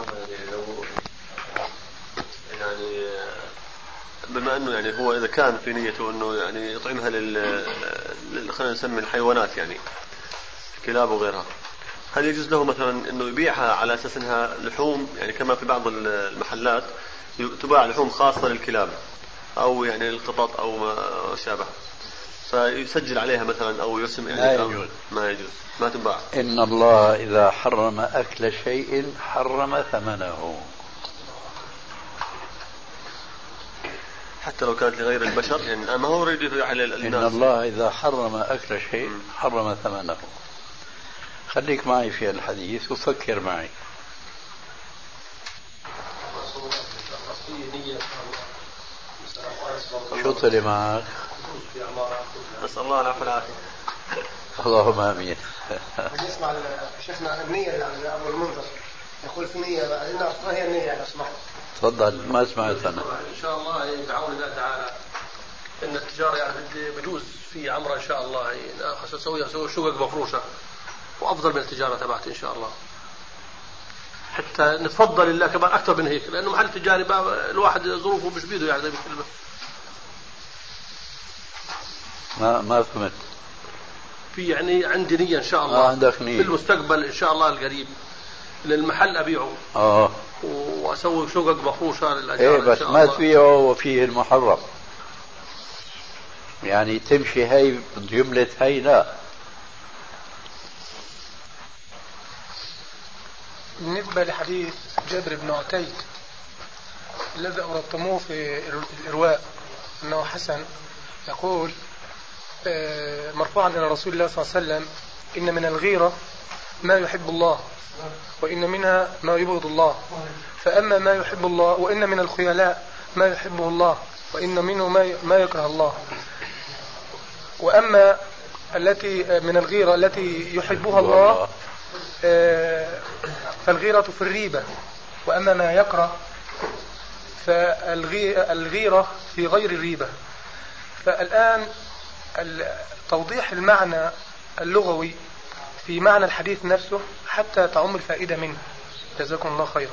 [SPEAKER 5] يعني بما أنه يعني هو إذا كان في نيته أنه يعني يطعمها خلينا نسمي الحيوانات، يعني الكلاب وغيرها، هل يجوز له مثلا أنه يبيعها على أساس أنها لحوم، يعني كما في بعض المحلات تباع لحوم خاصة للكلاب أو يعني القطط أو ما شابه، فيسجل عليها مثلا أو يرسم؟ يعني
[SPEAKER 3] لا يجوز.
[SPEAKER 5] ما يجوز، ما تنباع.
[SPEAKER 3] إن الله إذا حرم أكل شيء حرم ثمنه،
[SPEAKER 5] حتى لو كانت لغير البشر، يعني ما هو يريد على الناس.
[SPEAKER 3] إن الله إذا حرم أكل شيء حرم ثمنه. خليك معي في الحديث وفكر معي. شو طلع معك؟
[SPEAKER 5] نسأل الله العفو والعافية.
[SPEAKER 3] اللهم آمين.
[SPEAKER 6] نسمع شيخنا النية يعني أبو المنذر يقول في نية، ما هي النية لو سمحت؟
[SPEAKER 3] تفضل، ما سمعت أنا.
[SPEAKER 5] إن شاء الله يعني بعون الله تعالى إن التجارة يعني بجوز في عمرة إن شاء الله، يعني أسوي شقق مفروشة وأفضل من التجارة تبعتي إن شاء الله، حتى نتفضل الله كمان أكثر من هيك، لأنه محل تجاري الواحد ظروفه مش بيده يعني زي بالكلمة.
[SPEAKER 3] ما فهمت.
[SPEAKER 5] في يعني عندي نية إن شاء الله،
[SPEAKER 3] عندك نية
[SPEAKER 5] في المستقبل إن شاء الله القريب للمحل أبيعه وأسوي شقق مفروشة للأجار.
[SPEAKER 3] إيه بس ما تبيعه وفيه المحرم، يعني تمشي هاي جملة هاي لا.
[SPEAKER 6] بالنسبة لحديث جابر بن عتيك الذي أوردتموه في الإرواء أنه حسن، يقول مرفوعا إلى رسول الله صلى الله عليه وسلم: إن من الغيرة ما يحب الله، وإن منها ما يبغض الله، فأما ما يحب الله، وإن من الخيلاء ما يحبه الله، وإن منه ما يكره الله، وأما التي من الغيرة التي يحبها الله فالغيرة في الريبة، وأما ما يكره فالغيرة في غير الريبة. فالآن توضيح المعنى اللغوي في معنى الحديث نفسه حتى تعم الفائدة منه. جزاكم الله خيرا.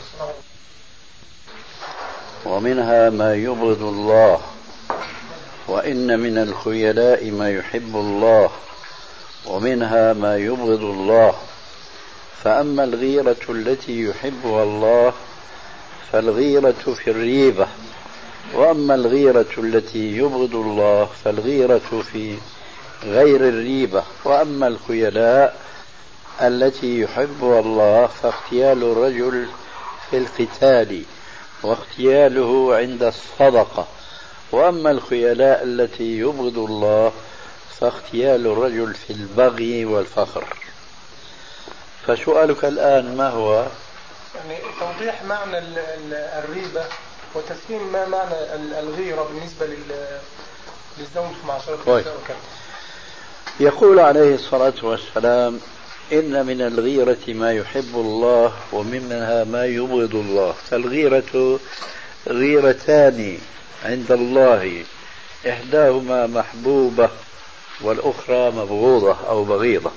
[SPEAKER 3] ومنها ما يبغض الله، وإن من الخيلاء ما يحب الله، ومنها ما يبغض الله، فأما الغيرة التي يحبها الله فالغيرة في الريبة، وأما الغيرة التي يبغض الله فالغيرة في غير الريبة، وأما الخيلاء التي يحبها الله فاغتيال الرجل في القتال واغتياله عند الصدقة، وأما الخيلاء التي يبغض الله فاغتيال الرجل في البغي والفخر. فسؤالك الآن ما هو؟
[SPEAKER 6] يعني توضيح معنى الريبة وتفهيم ما معنى الغيرة بالنسبة للزوج مع شريك النساء وكذا.
[SPEAKER 3] يقول عليه الصلاة والسلام: إن من الغيرة ما يحب الله ومنها ما يبغض الله. فالغيرة غيرتان عند الله، إحداهما محبوبة والأخرى مبغوضة أو بغيضة.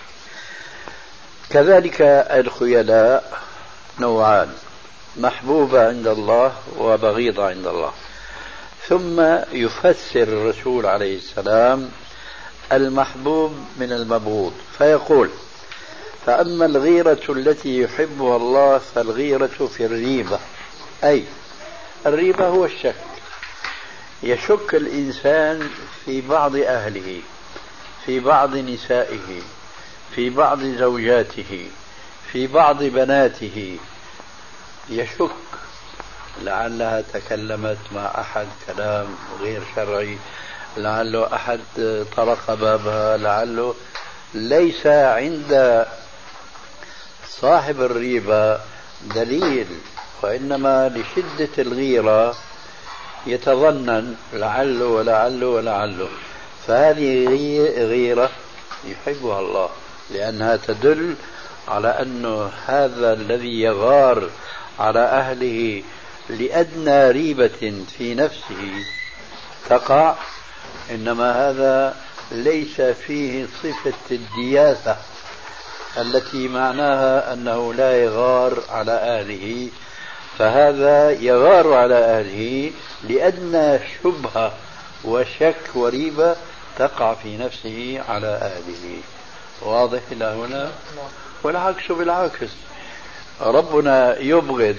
[SPEAKER 3] كذلك الخيلاء نوعان: محبوبة عند الله وبغيضة عند الله. ثم يفسر الرسول عليه السلام المحبوب من المبغوض فيقول: فأما الغيرة التي يحبها الله فالغيرة في الريبة، أي الريبة هو الشك، يشك الإنسان في بعض أهله، في بعض نسائه، في بعض زوجاته، في بعض بناته، يشك لعلها تكلمت مع أحد كلام غير شرعي، لعله أحد طرق بابها، لعله ليس عند صاحب الريبة دليل، وإنما لشدة الغيرة يتظنن لعله ولعله ولعله. فهذه غيرة يحبها الله، لأنها تدل على أن هذا الذي يغار على أهله لأدنى ريبة في نفسه تقع، إنما هذا ليس فيه صفة الدياثة التي معناها أنه لا يغار على أهله، فهذا يغار على أهله لأدنى شبهة وشك وريبة تقع في نفسه على أهله. واضح إلى هنا؟ والعكس بالعكس، ربنا يبغض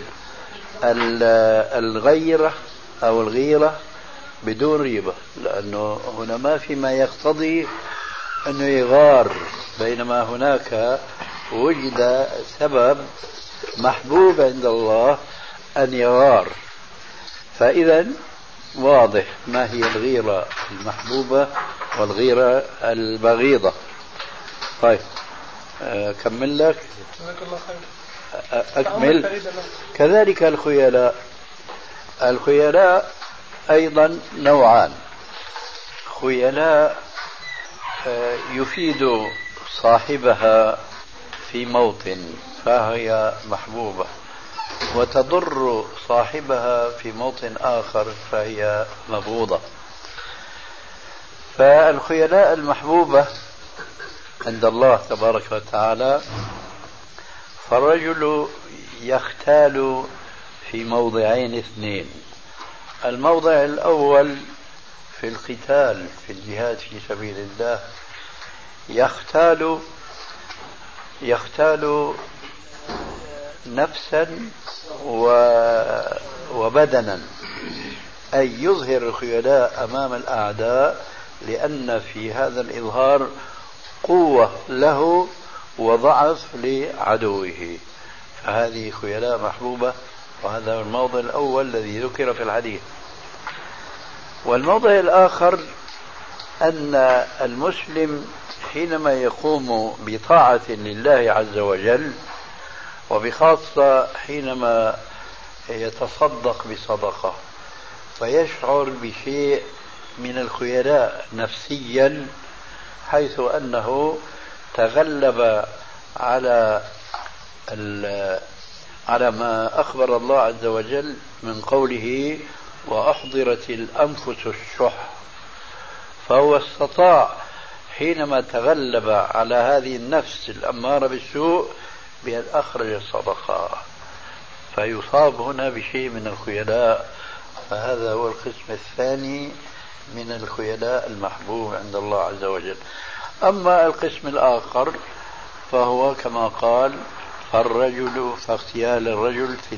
[SPEAKER 3] الغيرة أو الغيرة بدون ريبة، لأنه هنا ما في ما يقتضي أنه يغار، بينما هناك وجد سبب محبوب عند الله أن يغار. فإذا واضح ما هي الغيرة المحبوبة والغيرة البغيضة. طيب كمل لك. أكمل. كذلك الخيلاء، الخيلاء أيضا نوعان: خيلاء يفيد صاحبها في موطن فهي محبوبة، وتضر صاحبها في موطن آخر فهي مبغوضة. فالخيلاء المحبوبة عند الله تبارك وتعالى، فالرجل يختال في موضعين اثنين: الموضع الأول في القتال في الجهاد في سبيل الله، يختال نفسا وبدنا، أي يظهر الخيلاء أمام الأعداء، لأن في هذا الإظهار قوة له وضعف لعدوه، فهذه خيلاء محبوبة، وهذا الموضع الأول الذي ذكر في الحديث. والموضع الآخر أن المسلم حينما يقوم بطاعة لله عز وجل، وبخاصة حينما يتصدق بصدقة، فيشعر بشيء من الخيلاء نفسيا، حيث أنه تغلب على ما أخبر الله عز وجل من قوله: وأحضرت الأنفس الشح، فهو استطاع حينما تغلب على هذه النفس الأمارة بالسوء بأن أخرج الصدقة، فيصاب هنا بشيء من الخيلاء. فهذا هو القسم الثاني من الخيلاء المحبوب عند الله عز وجل. أما القسم الآخر فهو كما قال: فالرجل فاغتيال الرجل في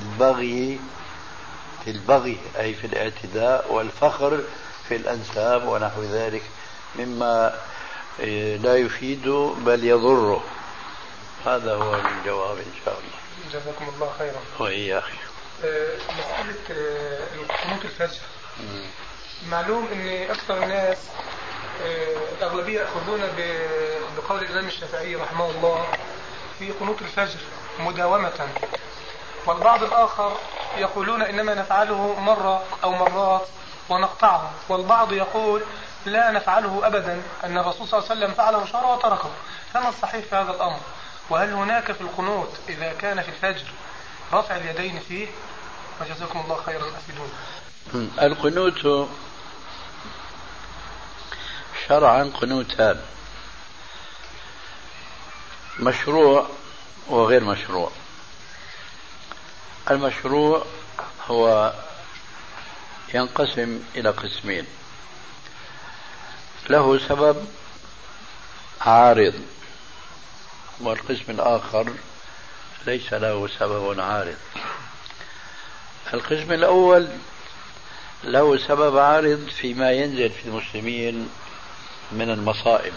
[SPEAKER 3] البغي أي في الاعتداء، والفخر في الأنساب ونحو ذلك مما لا يفيد بل يضره. هذا هو الجواب إن شاء الله.
[SPEAKER 6] جزاكم الله خيرا.
[SPEAKER 3] وإياك.
[SPEAKER 6] مسألة قنوت الفجر، معلوم أن أكثر الناس الأغلبية يأخذون بقول الإمام الشافعي رحمه الله في قنوت الفجر مداومة، والبعض الآخر يقولون إنما نفعله مرة أو مرات ونقطعه، والبعض يقول لا نفعله أبدا، أن الرسول صلى الله عليه وسلم فعله شهر وتركه. فما الصحيح في هذا الأمر؟ وهل هناك في القنوت إذا كان في الفجر رفع اليدين فيه؟ وجزاكم الله خيرا أفيدون.
[SPEAKER 3] القنوت شرعا قنوتان، مشروع وغير مشروع. المشروع هو ينقسم إلى قسمين، له سبب عارض، والقسم الآخر ليس له سبب عارض. القسم الأول له سبب عارض فيما ينزل في المسلمين من المصائب،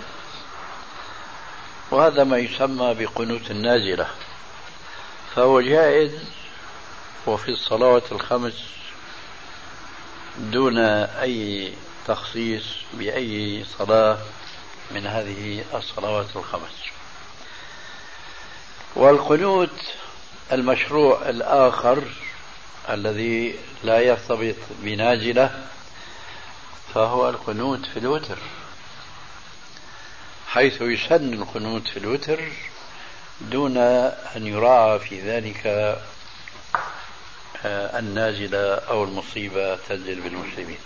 [SPEAKER 3] وهذا ما يسمى بقنوت النازلة، فهو جائز وفي الصلوات الخمس دون أي تخصيص بأي صلاة من هذه الصلوات الخمس. والقنوت المشروع الآخر الذي لا يرتبط بنازلة فهو القنوت في الوتر، حيث يسن القنوت في الوتر دون أن يراعى في ذلك النازلة أو المصيبة تنزل بالمسلمين.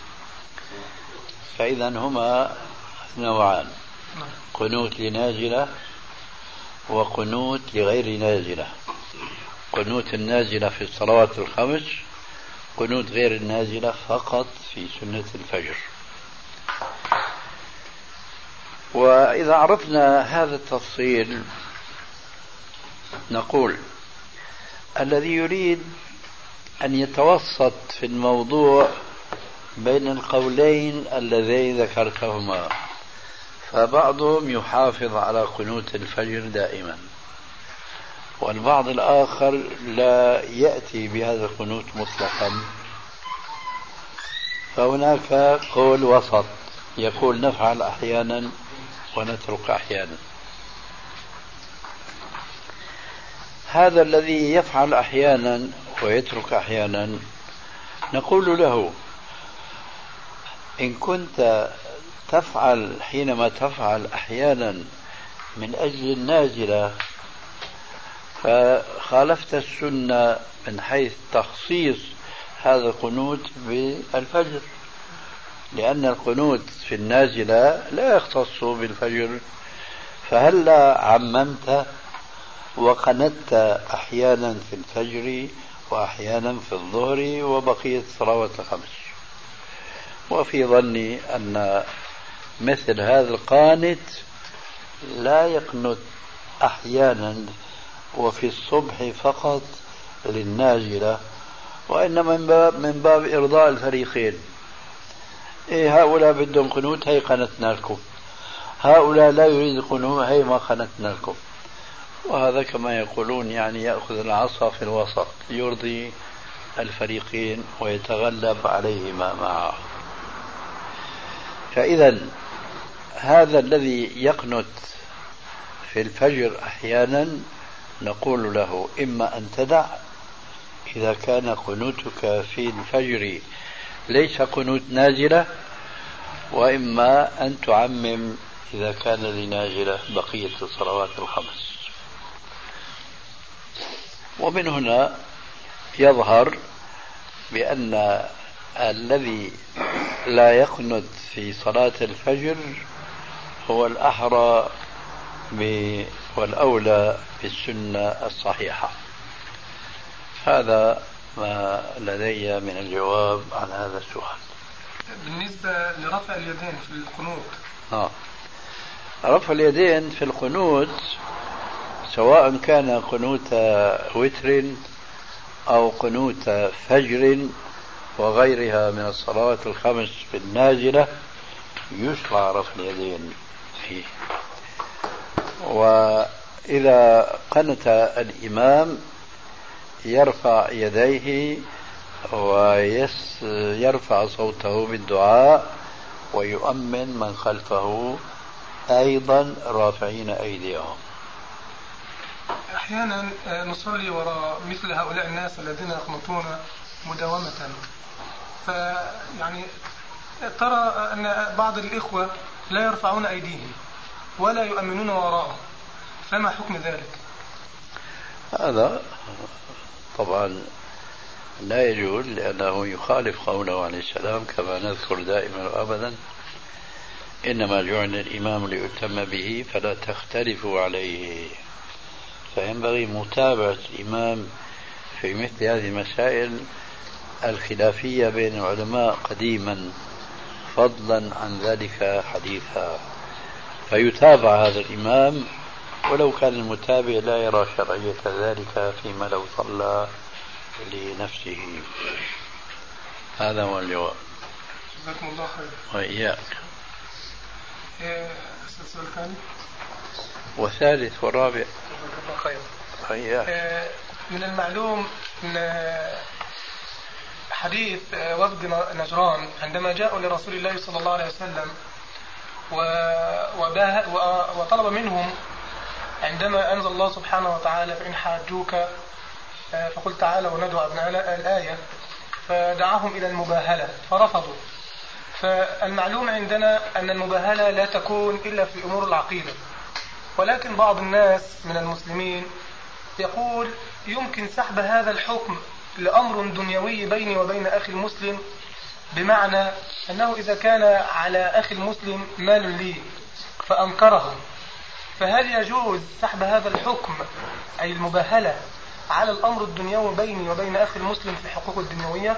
[SPEAKER 3] فإذا هما نوعان، قنوت لنازلة وقنوت لغير نازلة. قنوت النازلة في الصلوات الخمس، قنوت غير النازلة فقط في سنة الفجر. وإذا عرفنا هذا التفصيل نقول الذي يريد أن يتوسط في الموضوع بين القولين اللذين ذكرتهما، فبعضهم يحافظ على قنوت الفجر دائما، والبعض الآخر لا يأتي بهذا القنوت مطلقا. فهناك قول وسط يقول نفعل أحيانا ونترك أحيانا. هذا الذي يفعل أحيانا ويترك أحيانا نقول له إن كنت تفعل حينما تفعل أحيانا من أجل النازلة فخالفت السنة من حيث تخصيص هذا القنوت بالفجر، لأن القنوت في النازلة لا يختص بالفجر، فهلا عممت وقنت أحيانا في الفجر وأحيانا في الظهر وبقية الصلوات الخمس. وفي ظني أن مثل هذا القانت لا يقنت أحيانا وفي الصبح فقط للنازلة، وإنما من باب إرضاء الفريقين. هؤلاء بدهم قنوت، هي قنتنا لكم، هؤلاء لا يريد قنوت، هي ما قنتنا لكم. وهذا كما يقولون يعني يأخذ العصا في الوسط، يرضي الفريقين ويتغلب عليهما معه. فإذا هذا الذي يقنت في الفجر أحيانا نقول له إما أن تدع إذا كان قنوتك في الفجر ليس قنوت نازلة، وإما أن تعمم إذا كان لنازلة بقية الصلوات الخمس. ومن هنا يظهر بأن الذي لا يقنت في صلاة الفجر هو الأحرى والأولى بالسنة الصحيحة. هذا ما لدي من الجواب عن هذا السؤال.
[SPEAKER 6] بالنسبة لرفع اليدين في القنوت،
[SPEAKER 3] رفع اليدين في القنوت سواء كان قنوت وتر أو قنوت فجر وغيرها من الصلوات الخمس في النازلة يشرع رفع اليدين فيه. إذا قنت الإمام يرفع يديه ويرفع صوته بالدعاء ويؤمن من خلفه أيضا رافعين أيديهم.
[SPEAKER 6] أحيانا نصلي وراء مثل هؤلاء الناس الذين يقنطون مداومة، فيعني ترى أن بعض الإخوة لا يرفعون أيديهم ولا يؤمنون وراءهم، فما حكم ذلك؟
[SPEAKER 3] هذا طبعا لا يجوز، لأنه يخالف قوله عليه السلام كما نذكر دائما وأبدا: إنما جعل الإمام ليؤتم به فلا تختلفوا عليه. فينبغي متابعة الإمام في مثل هذه المسائل الخلافية بين العلماء قديما، فضلا عن ذلك حديثا، فيتابع هذا الإمام ولو كان المتابع لا يرى شرعية ذلك فيما لو صلى لنفسه. هذا هو الجواب.
[SPEAKER 6] جزاكم الله خير.
[SPEAKER 3] وإياك.
[SPEAKER 6] السؤال الثاني
[SPEAKER 3] وثالث ورابع.
[SPEAKER 6] جزاكم الله خير.
[SPEAKER 3] وإياك.
[SPEAKER 6] من المعلوم أن حديث وفد نجران عندما جاءوا لرسول الله صلى الله عليه وسلم وطلب منهم عندما أنزل الله سبحانه وتعالى: فإن حاجوك فقل تعالى وندعو أبناء الآية، فدعاهم إلى المباهلة فرفضوا. فالمعلوم عندنا أن المباهلة لا تكون إلا في أمور العقيدة، ولكن بعض الناس من المسلمين يقول يمكن سحب هذا الحكم لأمر دنيوي بيني وبين أخي المسلم، بمعنى أنه إذا كان على أخي المسلم مال لي فأنكره، فهل يجوز سحب هذا الحكم أي المباهلة على الأمر الدنيوي بيني وبين أخي المسلم في حقوق الدنيوية؟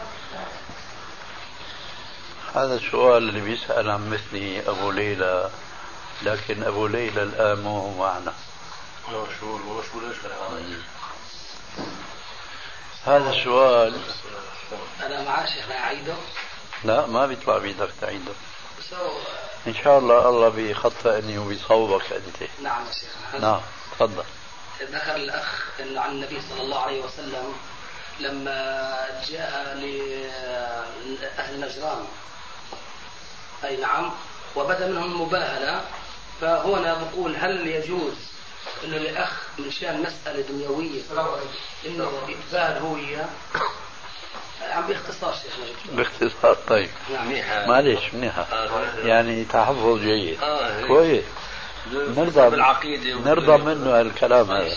[SPEAKER 3] هذا السؤال اللي بيسأل عن مثلي أبو ليلى، لكن أبو ليلى الآن مو معنا. هذا السؤال
[SPEAKER 2] أنا مع شيخنا أعيده؟
[SPEAKER 3] لا، ما بيطلع بيدك تعيده. إن شاء الله بيخطئ أني وبيصوبك أنت.
[SPEAKER 2] نعم يا شيخنا.
[SPEAKER 3] نعم تفضل.
[SPEAKER 2] ذكر الأخ أن عن النبي صلى الله عليه وسلم لما جاء لأهل نجران، أي نعم، وبدأ منهم مباهلة، فهنا بقول هل يجوز أنه الأخ من شان مسألة دنيوية إنه يتباهل هو إياه؟ عم باختصار شيخنا.
[SPEAKER 3] باختصار. طيب معلش منيحة، يعني تحفظ جيد كويس، نرضى منه الكلام هذا.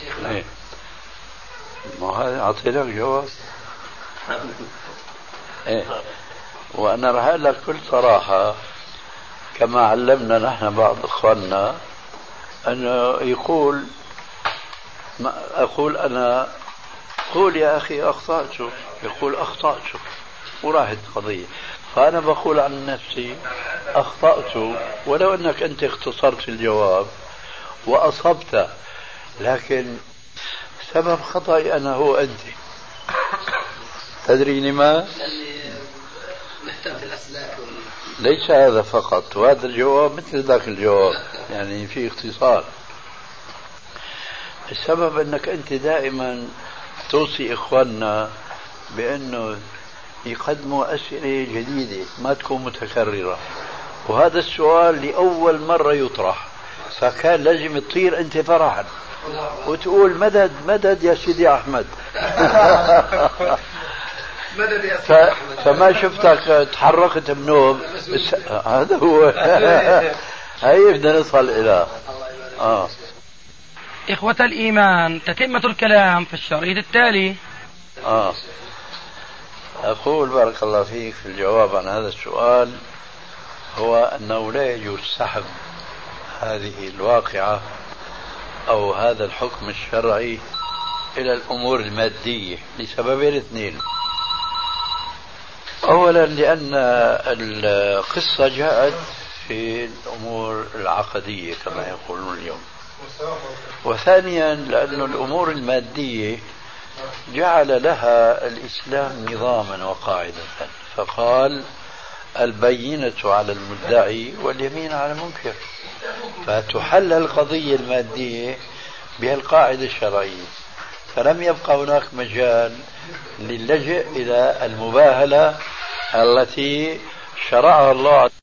[SPEAKER 3] ما هذا أعطيناك جواب. وأنا راح أقول لك بكل صراحة كما علمنا نحن بعض إخواننا أنه يقول أقول أنا قول يا أخي أخطأت، يقول أخطأت وراحت قضية. فأنا بقول عن نفسي أخطأت، ولو أنك أنت اختصرت الجواب وأصبت، لكن سبب خطأي أنا هو أنت. تدري لما؟ ليس هذا فقط، وهذا الجواب مثل ذاك الجواب، يعني في اختصار. السبب أنك أنت دائما توصي إخواننا بأنه يقدموا أسئلة جديدة ما تكون متكررة، وهذا السؤال لأول مرة يطرح، فكان لازم تطير أنت فرحا وتقول مدد مدد يا سيدي أحمد. فما شفتك تحركت بنوم. هذا هو. هاي بدنا نصل إلى
[SPEAKER 1] إخوة الإيمان، تتمة الكلام في الشريط التالي.
[SPEAKER 3] أقول بارك الله فيك في الجواب عن هذا السؤال هو أنه لا يجوز سحب هذه الواقعة أو هذا الحكم الشرعي إلى الأمور المادية لسببين اثنين. أولا لأن القصة جاءت في الأمور العقدية كما يقولون اليوم، وثانيا لأن الأمور المادية جعل لها الإسلام نظاما وقاعدة، فقال البينة على المدعي واليمين على المنكر، فتحل القضية المادية بهالقاعدة الشرعية، فلم يبقى هناك مجال للجئ إلى المباهلة التي شرعها الله